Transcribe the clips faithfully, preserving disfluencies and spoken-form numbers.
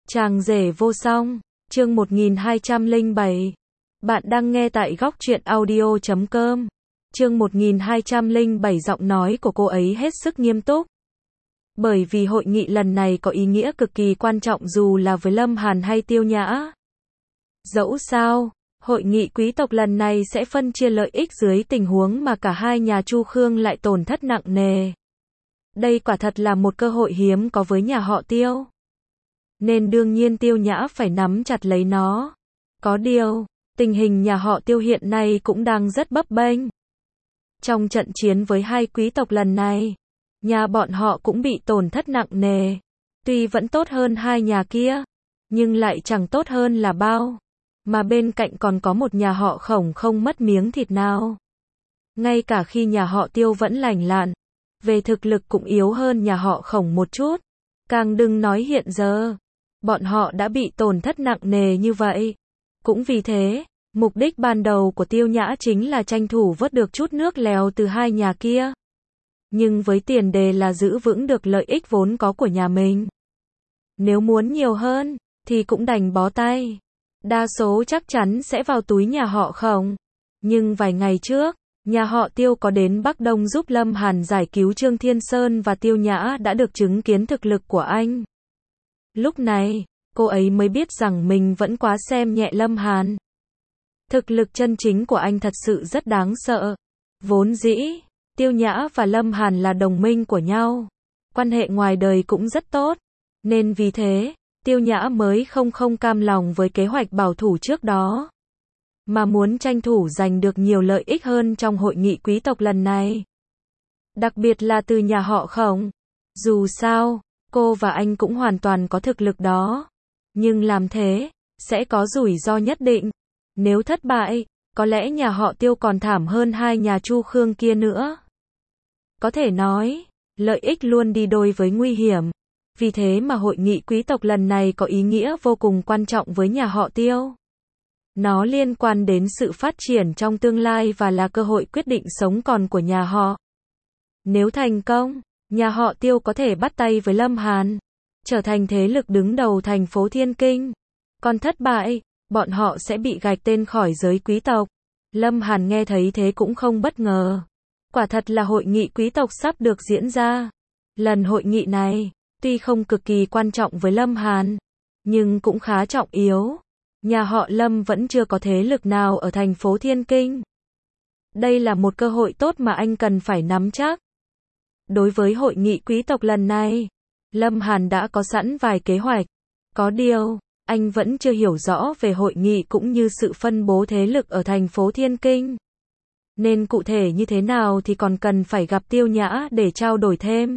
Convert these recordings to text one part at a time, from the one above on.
Chàng rể vô song, chương một nghìn hai trăm lẻ bảy. Bạn đang nghe tại góc truyện audio chấm com. Chương một nghìn hai trăm lẻ bảy, giọng nói của cô ấy hết sức nghiêm túc. Bởi vì hội nghị lần này có ý nghĩa cực kỳ quan trọng dù là với Lâm Hàn hay Tiêu Nhã. Dẫu sao, hội nghị quý tộc lần này sẽ phân chia lợi ích dưới tình huống mà cả hai nhà Chu Khương lại tổn thất nặng nề. Đây quả thật là một cơ hội hiếm có với nhà họ Tiêu. Nên đương nhiên Tiêu Nhã phải nắm chặt lấy nó. Có điều, tình hình nhà họ Tiêu hiện nay cũng đang rất bấp bênh. Trong trận chiến với hai quý tộc lần này, nhà bọn họ cũng bị tổn thất nặng nề. Tuy vẫn tốt hơn hai nhà kia, nhưng lại chẳng tốt hơn là bao. Mà bên cạnh còn có một nhà họ Khổng không mất miếng thịt nào. Ngay cả khi nhà họ Tiêu vẫn lành lặn, về thực lực cũng yếu hơn nhà họ Khổng một chút. Càng đừng nói hiện giờ, bọn họ đã bị tổn thất nặng nề như vậy. Cũng vì thế, mục đích ban đầu của Tiêu Nhã chính là tranh thủ vớt được chút nước lèo từ hai nhà kia. Nhưng với tiền đề là giữ vững được lợi ích vốn có của nhà mình. Nếu muốn nhiều hơn, thì cũng đành bó tay. Đa số chắc chắn sẽ vào túi nhà họ Khổng. Nhưng vài ngày trước, nhà họ Tiêu có đến Bắc Đông giúp Lâm Hàn giải cứu Trương Thiên Sơn và Tiêu Nhã đã được chứng kiến thực lực của anh. Lúc này, cô ấy mới biết rằng mình vẫn quá xem nhẹ Lâm Hàn. Thực lực chân chính của anh thật sự rất đáng sợ. Vốn dĩ, Tiêu Nhã và Lâm Hàn là đồng minh của nhau. Quan hệ ngoài đời cũng rất tốt. Nên vì thế, Tiêu Nhã mới không không cam lòng với kế hoạch bảo thủ trước đó. Mà muốn tranh thủ giành được nhiều lợi ích hơn trong hội nghị quý tộc lần này. Đặc biệt là từ nhà họ Khổng. Dù sao, cô và anh cũng hoàn toàn có thực lực đó. Nhưng làm thế, sẽ có rủi ro nhất định. Nếu thất bại, có lẽ nhà họ Tiêu còn thảm hơn hai nhà Chu Khương kia nữa. Có thể nói, lợi ích luôn đi đôi với nguy hiểm. Vì thế mà hội nghị quý tộc lần này có ý nghĩa vô cùng quan trọng với nhà họ Tiêu. Nó liên quan đến sự phát triển trong tương lai và là cơ hội quyết định sống còn của nhà họ. Nếu thành công, nhà họ Tiêu có thể bắt tay với Lâm Hàn, trở thành thế lực đứng đầu thành phố Thiên Kinh. Còn thất bại, bọn họ sẽ bị gạch tên khỏi giới quý tộc. Lâm Hàn nghe thấy thế cũng không bất ngờ. Quả thật là hội nghị quý tộc sắp được diễn ra. Lần hội nghị này, tuy không cực kỳ quan trọng với Lâm Hàn, nhưng cũng khá trọng yếu. Nhà họ Lâm vẫn chưa có thế lực nào ở thành phố Thiên Kinh. Đây là một cơ hội tốt mà anh cần phải nắm chắc. Đối với hội nghị quý tộc lần này, Lâm Hàn đã có sẵn vài kế hoạch. Có điều, anh vẫn chưa hiểu rõ về hội nghị cũng như sự phân bố thế lực ở thành phố Thiên Kinh. Nên cụ thể như thế nào thì còn cần phải gặp Tiêu Nhã để trao đổi thêm.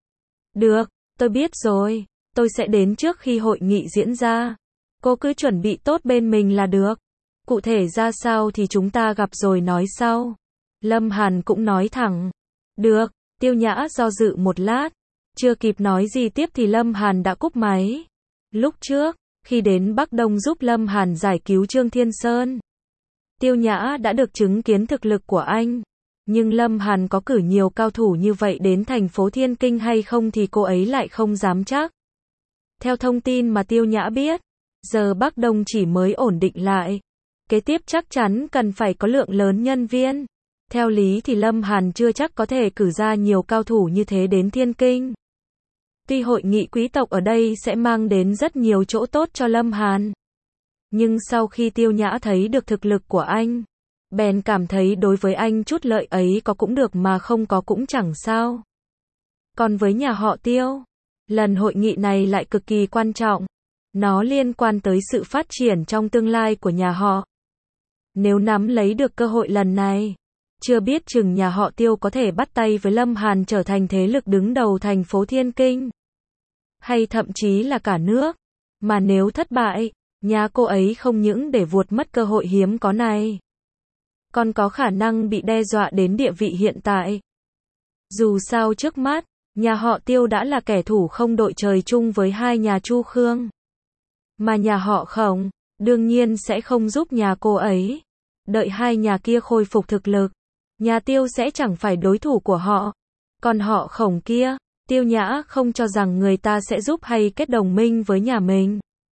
Được, tôi biết rồi, tôi sẽ đến trước khi hội nghị diễn ra. Cô cứ chuẩn bị tốt bên mình là được. Cụ thể ra sao thì chúng ta gặp rồi nói sau. Lâm Hàn cũng nói thẳng. Được, Tiêu Nhã do dự một lát. Chưa kịp nói gì tiếp thì Lâm Hàn đã cúp máy. Lúc trước, khi đến Bắc Đông giúp Lâm Hàn giải cứu Trương Thiên Sơn, Tiêu Nhã đã được chứng kiến thực lực của anh. Nhưng Lâm Hàn có cử nhiều cao thủ như vậy đến thành phố Thiên Kinh hay không thì cô ấy lại không dám chắc. Theo thông tin mà Tiêu Nhã biết, giờ Bắc Đông chỉ mới ổn định lại. Kế tiếp chắc chắn cần phải có lượng lớn nhân viên. Theo lý thì Lâm Hàn chưa chắc có thể cử ra nhiều cao thủ như thế đến Thiên Kinh. Tuy hội nghị quý tộc ở đây sẽ mang đến rất nhiều chỗ tốt cho Lâm Hàn. Nhưng sau khi Tiêu Nhã thấy được thực lực của anh, bèn cảm thấy đối với anh chút lợi ấy có cũng được mà không có cũng chẳng sao. Còn với nhà họ Tiêu, lần hội nghị này lại cực kỳ quan trọng. Nó liên quan tới sự phát triển trong tương lai của nhà họ. Nếu nắm lấy được cơ hội lần này, chưa biết chừng nhà họ Tiêu có thể bắt tay với Lâm Hàn trở thành thế lực đứng đầu thành phố Thiên Kinh. Hay thậm chí là cả nước. Mà nếu thất bại, nhà cô ấy không những để vuột mất cơ hội hiếm có này, còn có khả năng bị đe dọa đến địa vị hiện tại. Dù sao trước mắt, nhà họ Tiêu đã là kẻ thù không đội trời chung với hai nhà Chu Khương. Mà nhà họ Khổng, đương nhiên sẽ không giúp nhà cô ấy. Đợi hai nhà kia khôi phục thực lực, nhà Tiêu sẽ chẳng phải đối thủ của họ. Còn họ Khổng kia, Tiêu Nhã không cho rằng người ta sẽ giúp hay kết đồng minh với nhà mình.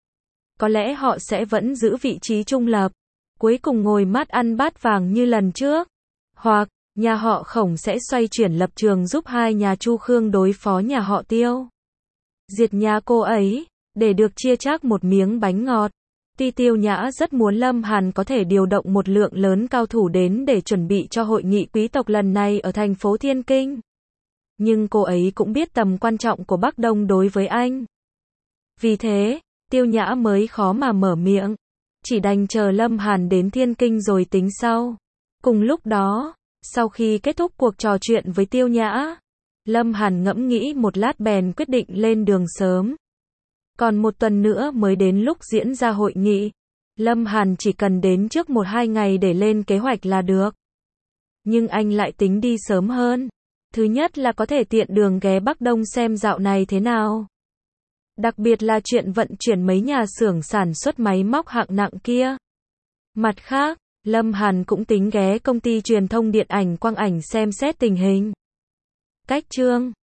có lẽ họ sẽ vẫn giữ vị trí trung lập, cuối cùng ngồi mát ăn bát vàng như lần trước. Hoặc, nhà họ Khổng sẽ xoay chuyển lập trường giúp hai nhà Chu Khương đối phó nhà họ Tiêu. Diệt nhà cô ấy, để được chia chác một miếng bánh ngọt. Ti Tiêu Nhã rất muốn Lâm Hàn có thể điều động một lượng lớn cao thủ đến để chuẩn bị cho hội nghị quý tộc lần này ở thành phố Thiên Kinh. Nhưng cô ấy cũng biết tầm quan trọng của Bắc Đông đối với anh. Vì thế, Tiêu Nhã mới khó mà mở miệng. Chỉ đành chờ Lâm Hàn đến Thiên Kinh rồi tính sau. Cùng lúc đó, sau khi kết thúc cuộc trò chuyện với Tiêu Nhã, Lâm Hàn ngẫm nghĩ một lát bèn quyết định lên đường sớm. Còn một tuần nữa mới đến lúc diễn ra hội nghị. Lâm Hàn chỉ cần đến trước một hai ngày để lên kế hoạch là được. Nhưng anh lại tính đi sớm hơn. Thứ nhất là có thể tiện đường ghé Bắc Đông xem dạo này thế nào. Đặc biệt là chuyện vận chuyển mấy nhà xưởng sản xuất máy móc hạng nặng kia. Mặt khác, Lâm Hàn cũng tính ghé công ty truyền thông điện ảnh Quang Ảnh xem xét tình hình. Cách chương